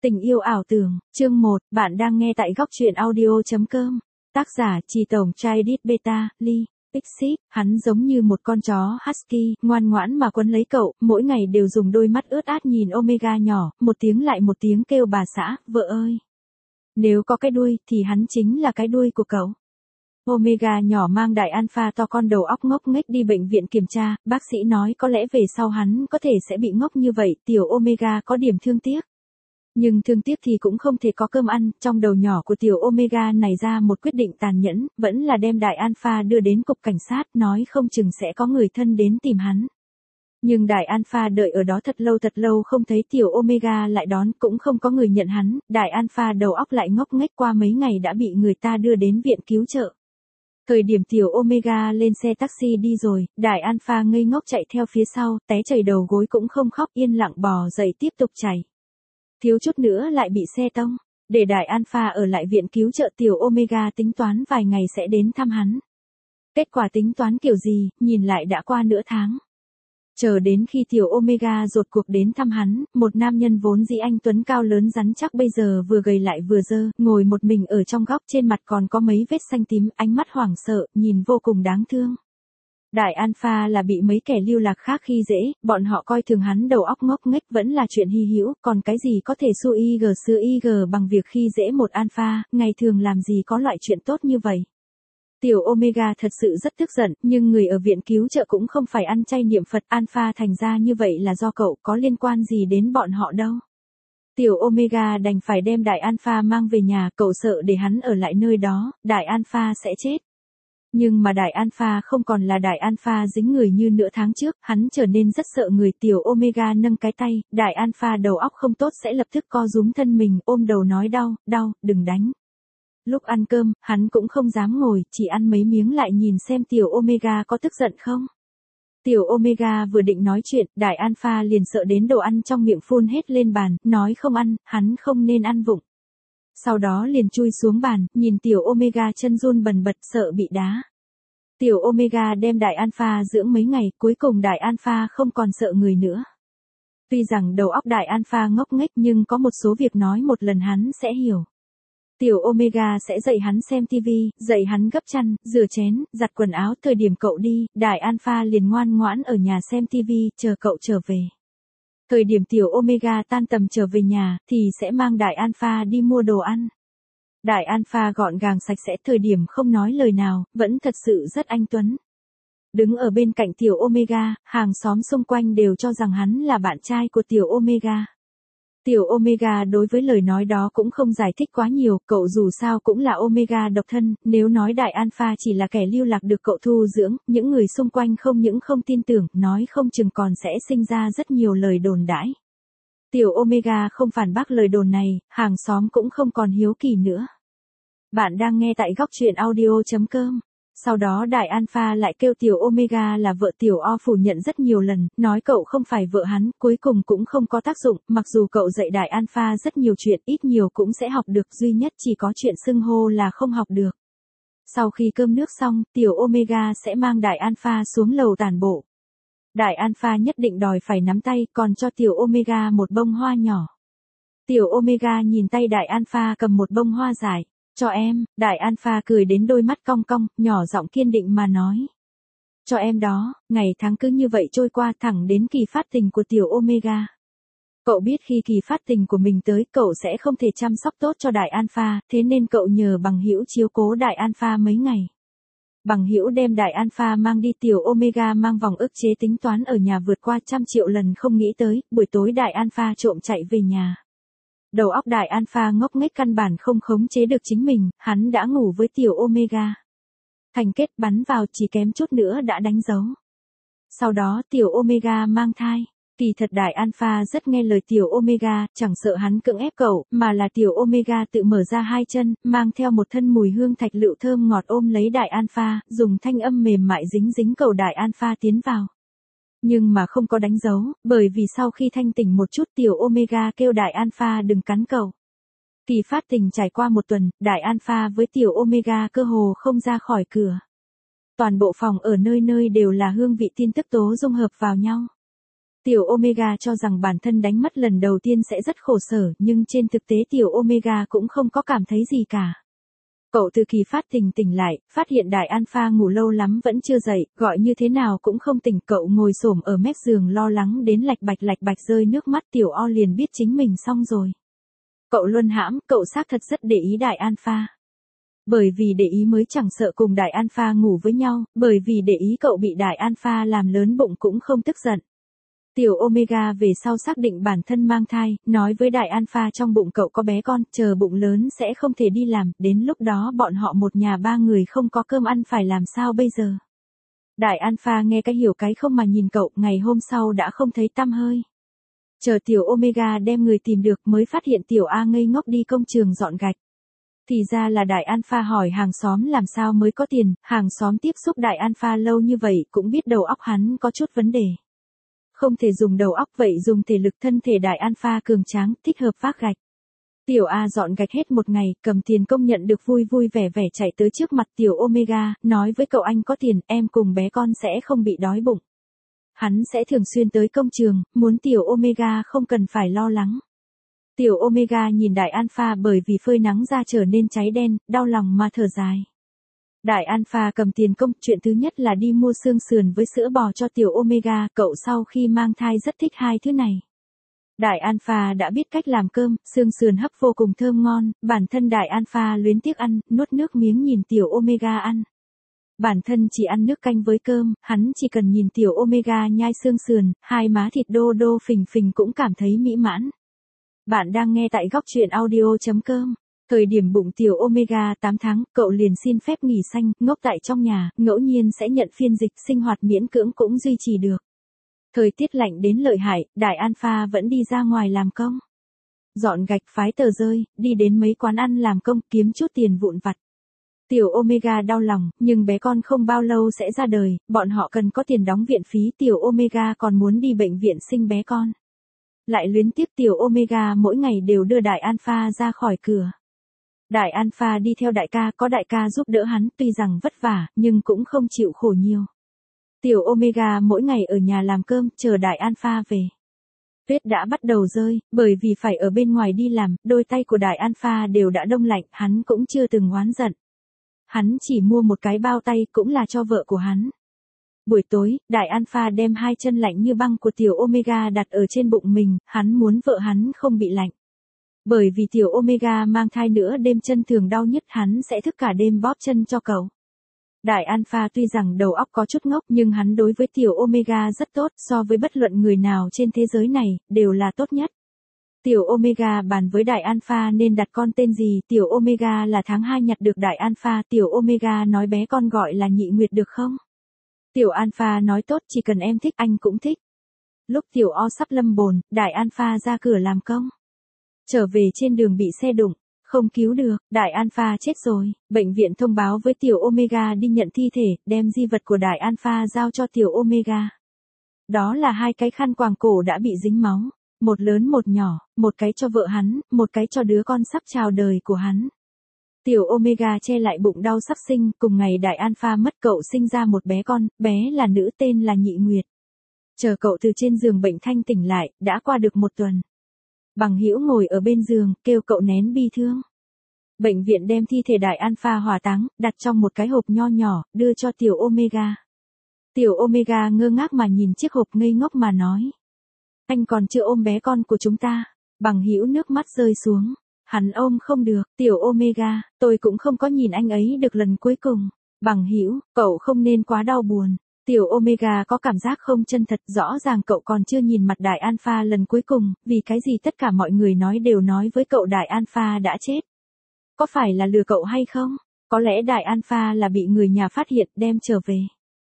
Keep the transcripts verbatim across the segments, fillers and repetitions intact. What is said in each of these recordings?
Tình yêu ảo tưởng, chương một, bạn đang nghe tại góc truyện audio.com. Tác giả Trì Tổng Trident Beta, Lee, Pixie, hắn giống như một con chó Husky, ngoan ngoãn mà quấn lấy cậu, mỗi ngày đều dùng đôi mắt ướt át nhìn Omega nhỏ, một tiếng lại một tiếng kêu bà xã, vợ ơi. Nếu có cái đuôi, thì hắn chính là cái đuôi của cậu. Omega nhỏ mang đại alpha to con đầu óc ngốc nghếch đi bệnh viện kiểm tra, bác sĩ nói có lẽ về sau hắn có thể sẽ bị ngốc như vậy, tiểu Omega có điểm thương tiếc. Nhưng thương tiếc thì cũng không thể có cơm ăn, trong đầu nhỏ của tiểu Omega này ra một quyết định tàn nhẫn, vẫn là đem đại alpha đưa đến cục cảnh sát, nói không chừng sẽ có người thân đến tìm hắn. Nhưng đại alpha đợi ở đó thật lâu thật lâu không thấy tiểu Omega lại đón, cũng không có người nhận hắn, đại alpha đầu óc lại ngốc nghếch qua mấy ngày đã bị người ta đưa đến viện cứu trợ. Thời điểm tiểu Omega lên xe taxi đi rồi, đại alpha ngây ngốc chạy theo phía sau, té chảy đầu gối cũng không khóc, yên lặng bò dậy tiếp tục chạy. Thiếu chút nữa lại bị xe tông. Để đại alpha ở lại viện cứu trợ, tiểu Omega tính toán vài ngày sẽ đến thăm hắn. Kết quả tính toán kiểu gì, nhìn lại đã qua nửa tháng. Chờ đến khi tiểu Omega rốt cuộc đến thăm hắn, một nam nhân vốn dĩ anh tuấn cao lớn rắn chắc bây giờ vừa gầy lại vừa dơ, ngồi một mình ở trong góc, trên mặt còn có mấy vết xanh tím, ánh mắt hoảng sợ, nhìn vô cùng đáng thương. Đại alpha là bị mấy kẻ lưu lạc khác khi dễ, bọn họ coi thường hắn đầu óc ngốc nghếch vẫn là chuyện hy hữu, còn cái gì có thể xua y gờ xưa y gờ bằng việc khi dễ một alpha, ngày thường làm gì có loại chuyện tốt như vậy. Tiểu Omega thật sự rất tức giận, nhưng người ở viện cứu trợ cũng không phải ăn chay niệm Phật, alpha thành ra như vậy là do cậu, có liên quan gì đến bọn họ đâu. Tiểu Omega đành phải đem đại alpha mang về nhà, cậu sợ để hắn ở lại nơi đó, đại alpha sẽ chết. Nhưng mà đại alpha không còn là đại alpha dính người như nửa tháng trước, hắn trở nên rất sợ người. Tiểu Omega nâng cái tay, đại alpha đầu óc không tốt sẽ lập tức co rúm thân mình, ôm đầu nói đau, đau, đừng đánh. Lúc ăn cơm, hắn cũng không dám ngồi, chỉ ăn mấy miếng lại nhìn xem tiểu Omega có tức giận không. Tiểu Omega vừa định nói chuyện, đại alpha liền sợ đến đồ ăn trong miệng phun hết lên bàn, nói không ăn, hắn không nên ăn vụng. Sau đó liền chui xuống bàn, nhìn tiểu Omega chân run bần bật sợ bị đá. Tiểu Omega đem đại alpha dưỡng mấy ngày, cuối cùng đại alpha không còn sợ người nữa. Tuy rằng đầu óc đại alpha ngốc nghếch nhưng có một số việc nói một lần hắn sẽ hiểu. Tiểu Omega sẽ dạy hắn xem tivi, dạy hắn gấp chăn, rửa chén, giặt quần áo. Thời điểm cậu đi, đại alpha liền ngoan ngoãn ở nhà xem tivi, chờ cậu trở về. Thời điểm tiểu Omega tan tầm trở về nhà, thì sẽ mang đại alpha đi mua đồ ăn. Đại alpha gọn gàng sạch sẽ, thời điểm không nói lời nào, vẫn thật sự rất anh tuấn. Đứng ở bên cạnh tiểu Omega, hàng xóm xung quanh đều cho rằng hắn là bạn trai của tiểu Omega. Tiểu Omega đối với lời nói đó cũng không giải thích quá nhiều, cậu dù sao cũng là Omega độc thân, nếu nói đại alpha chỉ là kẻ lưu lạc được cậu thu dưỡng, những người xung quanh không những không tin tưởng, nói không chừng còn sẽ sinh ra rất nhiều lời đồn đãi. Tiểu Omega không phản bác lời đồn này, hàng xóm cũng không còn hiếu kỳ nữa. Bạn đang nghe tại góc truyện audio.com. Sau đó đại alpha lại kêu tiểu Omega là vợ. Tiểu O phủ nhận rất nhiều lần, nói cậu không phải vợ hắn, cuối cùng cũng không có tác dụng, mặc dù cậu dạy đại alpha rất nhiều chuyện, ít nhiều cũng sẽ học được, duy nhất chỉ có chuyện xưng hô là không học được. Sau khi cơm nước xong, tiểu Omega sẽ mang đại alpha xuống lầu tản bộ. Đại alpha nhất định đòi phải nắm tay, còn cho tiểu Omega một bông hoa nhỏ. Tiểu Omega nhìn tay đại alpha cầm một bông hoa dài. Cho em, đại alpha cười đến đôi mắt cong cong, nhỏ giọng kiên định mà nói. Cho em đó, ngày tháng cứ như vậy trôi qua thẳng đến kỳ phát tình của tiểu Omega. Cậu biết khi kỳ phát tình của mình tới, cậu sẽ không thể chăm sóc tốt cho đại alpha, thế nên cậu nhờ bằng hữu chiếu cố đại alpha mấy ngày. Bằng hữu đem đại alpha mang đi, tiểu Omega mang vòng ức chế tính toán ở nhà vượt qua trăm triệu lần không nghĩ tới, buổi tối đại alpha trộm chạy về nhà. Đầu óc đại alpha ngốc nghếch căn bản không khống chế được chính mình, hắn đã ngủ với tiểu Omega. Thành kết bắn vào, chỉ kém chút nữa đã đánh dấu. Sau đó tiểu Omega mang thai. Kỳ thật đại alpha rất nghe lời tiểu Omega, chẳng sợ hắn cưỡng ép cậu, mà là tiểu Omega tự mở ra hai chân, mang theo một thân mùi hương thạch lựu thơm ngọt ôm lấy đại alpha, dùng thanh âm mềm mại dính dính cầu đại alpha tiến vào. Nhưng mà không có đánh dấu, bởi vì sau khi thanh tỉnh một chút tiểu Omega kêu đại alpha đừng cắn cậu. Kỳ phát tình trải qua một tuần, đại alpha với tiểu Omega cơ hồ không ra khỏi cửa. Toàn bộ phòng ở nơi nơi đều là hương vị tin tức tố dung hợp vào nhau. Tiểu Omega cho rằng bản thân đánh mất lần đầu tiên sẽ rất khổ sở, nhưng trên thực tế Tiểu Omega cũng không có cảm thấy gì cả. Cậu từ kỳ phát tỉnh tỉnh lại, phát hiện đại alpha ngủ lâu lắm vẫn chưa dậy, gọi như thế nào cũng không tỉnh. Cậu ngồi xổm ở mép giường lo lắng đến lạch bạch lạch bạch rơi nước mắt. Tiểu O liền biết chính mình xong rồi. Cậu luân hãm, cậu xác thật rất để ý đại alpha. Bởi vì để ý mới chẳng sợ cùng đại alpha ngủ với nhau, bởi vì để ý cậu bị đại alpha làm lớn bụng cũng không tức giận. Tiểu Omega về sau xác định bản thân mang thai, nói với đại alpha trong bụng cậu có bé con, chờ bụng lớn sẽ không thể đi làm, đến lúc đó bọn họ một nhà ba người không có cơm ăn phải làm sao bây giờ. Đại alpha nghe cái hiểu cái không mà nhìn cậu, ngày hôm sau đã không thấy tăm hơi. Chờ tiểu Omega đem người tìm được mới phát hiện tiểu A ngây ngốc đi công trường dọn gạch. Thì ra là đại alpha hỏi hàng xóm làm sao mới có tiền, hàng xóm tiếp xúc đại alpha lâu như vậy cũng biết đầu óc hắn có chút vấn đề. Không thể dùng đầu óc vậy dùng thể lực, thân thể đại alpha cường tráng, thích hợp vác gạch. Tiểu A dọn gạch hết một ngày, cầm tiền công nhận được vui vui vẻ vẻ chạy tới trước mặt tiểu Omega, nói với cậu anh có tiền, em cùng bé con sẽ không bị đói bụng. Hắn sẽ thường xuyên tới công trường, muốn tiểu Omega không cần phải lo lắng. Tiểu Omega nhìn đại alpha bởi vì phơi nắng da trở nên cháy đen, đau lòng mà thở dài. Đại alpha cầm tiền công, chuyện thứ nhất là đi mua xương sườn với sữa bò cho tiểu Omega, cậu sau khi mang thai rất thích hai thứ này. Đại alpha đã biết cách làm cơm, xương sườn hấp vô cùng thơm ngon, bản thân đại alpha luyến tiếc ăn, nuốt nước miếng nhìn tiểu Omega ăn. Bản thân chỉ ăn nước canh với cơm, hắn chỉ cần nhìn tiểu Omega nhai xương sườn, hai má thịt đô đô phình phình cũng cảm thấy mỹ mãn. Bạn đang nghe tại góc truyện audio chấm com. Thời điểm bụng tiểu Omega tám tháng, cậu liền xin phép nghỉ xanh, ngốc tại trong nhà, ngẫu nhiên sẽ nhận phiên dịch, sinh hoạt miễn cưỡng cũng duy trì được. Thời tiết lạnh đến lợi hại, đại alpha vẫn đi ra ngoài làm công. Dọn gạch, phái tờ rơi, đi đến mấy quán ăn làm công, kiếm chút tiền vụn vặt. Tiểu Omega đau lòng, nhưng bé con không bao lâu sẽ ra đời, bọn họ cần có tiền đóng viện phí, tiểu Omega còn muốn đi bệnh viện sinh bé con. Lại luyến tiếc tiểu Omega mỗi ngày đều đưa đại alpha ra khỏi cửa. Đại alpha đi theo đại ca, có đại ca giúp đỡ hắn, tuy rằng vất vả, nhưng cũng không chịu khổ nhiều. Tiểu Omega mỗi ngày ở nhà làm cơm, chờ đại alpha về. Tuyết đã bắt đầu rơi, bởi vì phải ở bên ngoài đi làm, đôi tay của đại alpha đều đã đông lạnh, hắn cũng chưa từng oán giận. Hắn chỉ mua một cái bao tay, cũng là cho vợ của hắn. Buổi tối, đại alpha đem hai chân lạnh như băng của tiểu Omega đặt ở trên bụng mình, hắn muốn vợ hắn không bị lạnh. Bởi vì tiểu Omega mang thai nữa đêm chân thường đau nhất, hắn sẽ thức cả đêm bóp chân cho cậu. Đại alpha tuy rằng đầu óc có chút ngốc nhưng hắn đối với tiểu Omega rất tốt, so với bất luận người nào trên thế giới này, đều là tốt nhất. Tiểu Omega bàn với đại alpha nên đặt con tên gì, tiểu Omega là tháng hai nhặt được đại alpha, tiểu Omega nói bé con gọi là Nhị Nguyệt được không? Tiểu alpha nói tốt, chỉ cần em thích anh cũng thích. Lúc tiểu O sắp lâm bồn, đại alpha ra cửa làm công. Trở về trên đường bị xe đụng, không cứu được, đại alpha chết rồi, bệnh viện thông báo với tiểu Omega đi nhận thi thể, đem di vật của đại alpha giao cho tiểu Omega. Đó là hai cái khăn quàng cổ đã bị dính máu, một lớn một nhỏ, một cái cho vợ hắn, một cái cho đứa con sắp chào đời của hắn. Tiểu Omega che lại bụng đau sắp sinh, cùng ngày đại alpha mất, cậu sinh ra một bé con, bé là nữ tên là Nhị Nguyệt. Chờ cậu từ trên giường bệnh thanh tỉnh lại, đã qua được một tuần. Bằng hữu ngồi ở bên giường, kêu cậu nén bi thương. Bệnh viện đem thi thể đại alpha hỏa táng, đặt trong một cái hộp nho nhỏ, đưa cho tiểu Omega. Tiểu Omega ngơ ngác mà nhìn chiếc hộp ngây ngốc mà nói. Anh còn chưa ôm bé con của chúng ta. Bằng hữu nước mắt rơi xuống. Hắn ôm không được, tiểu Omega, tôi cũng không có nhìn anh ấy được lần cuối cùng. Bằng hữu, cậu không nên quá đau buồn. Tiểu Omega có cảm giác không chân thật, rõ ràng cậu còn chưa nhìn mặt đại alpha lần cuối cùng, vì cái gì tất cả mọi người nói đều nói với cậu đại alpha đã chết. Có phải là lừa cậu hay không? Có lẽ đại alpha là bị người nhà phát hiện đem trở về.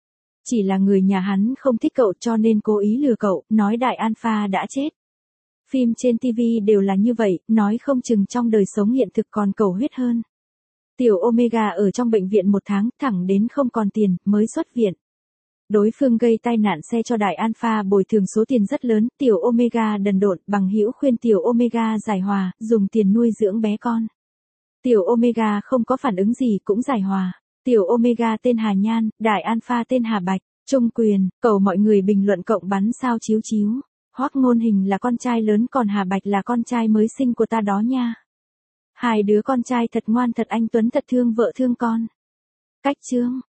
Chỉ là người nhà hắn không thích cậu cho nên cố ý lừa cậu, nói đại alpha đã chết. Phim trên ti vi đều là như vậy, nói không chừng trong đời sống hiện thực còn cầu huyết hơn. Tiểu Omega ở trong bệnh viện một tháng, thẳng đến không còn tiền, mới xuất viện. Đối phương gây tai nạn xe cho đại alpha bồi thường số tiền rất lớn, tiểu Omega đần độn, bằng hữu khuyên tiểu Omega giải hòa, dùng tiền nuôi dưỡng bé con. Tiểu Omega không có phản ứng gì cũng giải hòa. Tiểu Omega tên Hà Nhan, đại alpha tên Hà Bạch, Trung Quyền, cầu mọi người bình luận cộng bắn sao chiếu chiếu. Hoắc Ngôn Hình là con trai lớn còn Hà Bạch là con trai mới sinh của ta đó nha. Hai đứa con trai thật ngoan thật anh tuấn thật thương vợ thương con. Cách chương